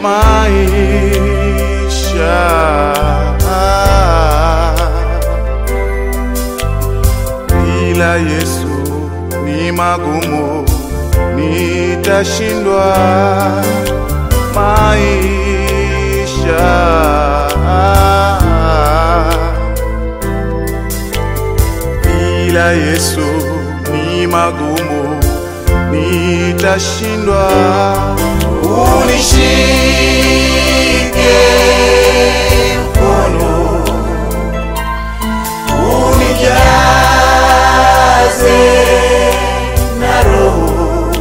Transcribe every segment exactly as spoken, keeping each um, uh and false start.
maisha. Bila Yesu ni magumu, nitashindwa maisha. Bila Yesu ni magumu, nitashindwa. Unishike mkono, unijaze na Roho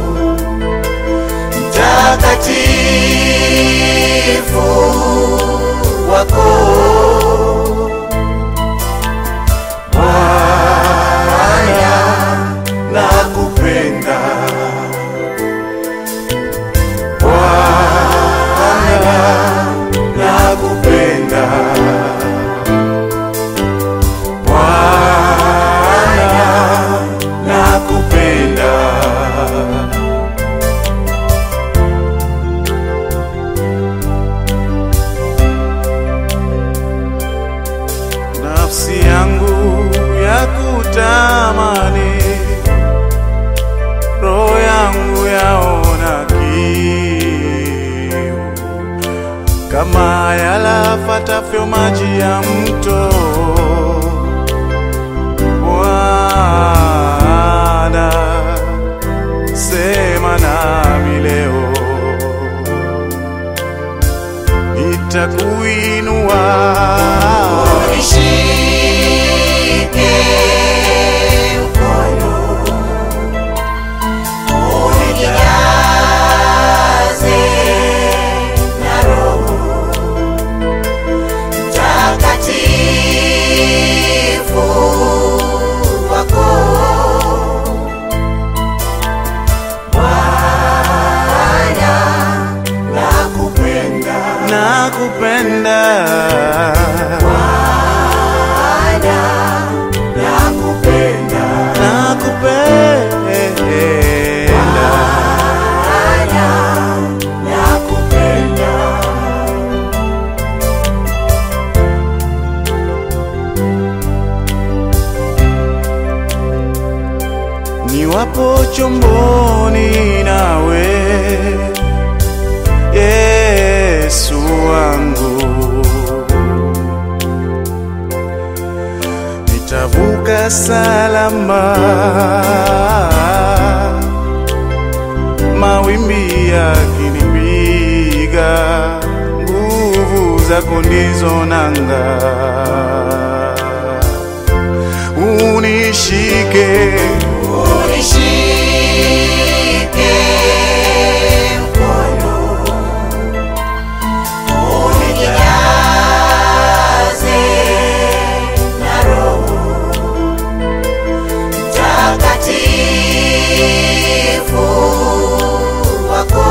Mtakatifu wako. Bwana, nakupenda. Bwana, nakupenda. Bwana, nakupenda. Nafsi yangu ya kutamani, roho yangu yaona kiu, kama yalafatavyo maji ya mto. Bwana, sema nami leo, nitakuinua. Unishike mkono, unijaze na Roho Mtakatifu wako. Bwana, nakupenda. Nakupenda. Bwana, nakupenda. Nakupenda. Bwana, nakupenda. Niwapo chomboni nawe, Yesu wangu, nitavuka salama mawimbi yakinipiga. Nguvu zako ndizo nanga. Unishike, unishike mkono, unijaze na Roho Mtakatifu wako.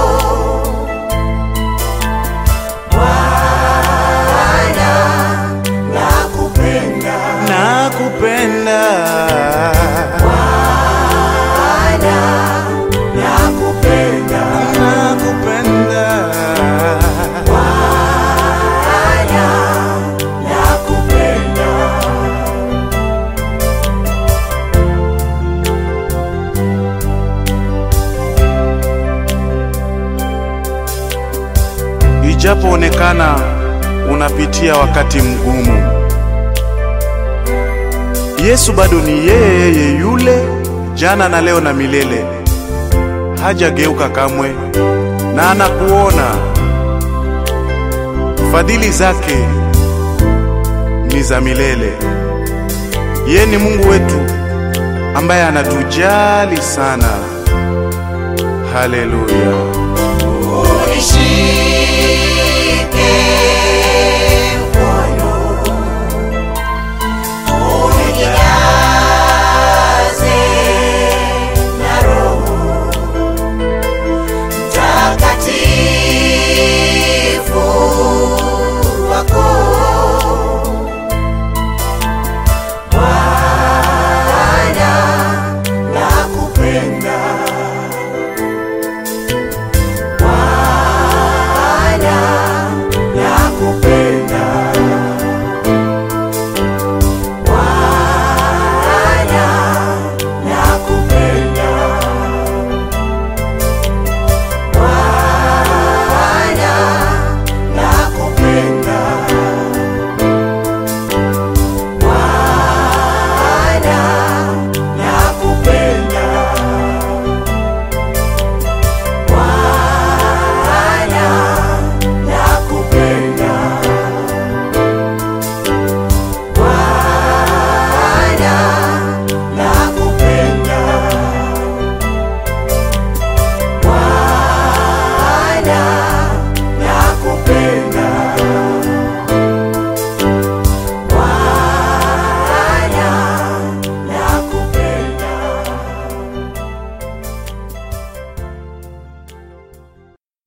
Bwana, nakupenda. Nakupenda. Bwana, nakupenda. Nakupenda. Bwana, nakupenda. Ijapoonekana unapitia wakati mgumu, Yesu bado ni yeye yule jana na leo na milele. Hajageuka kamwe na anakuona. Fadhili zake ni za milele. Yeye ni Mungu wetu ambaye anatujali sana. Haleluya.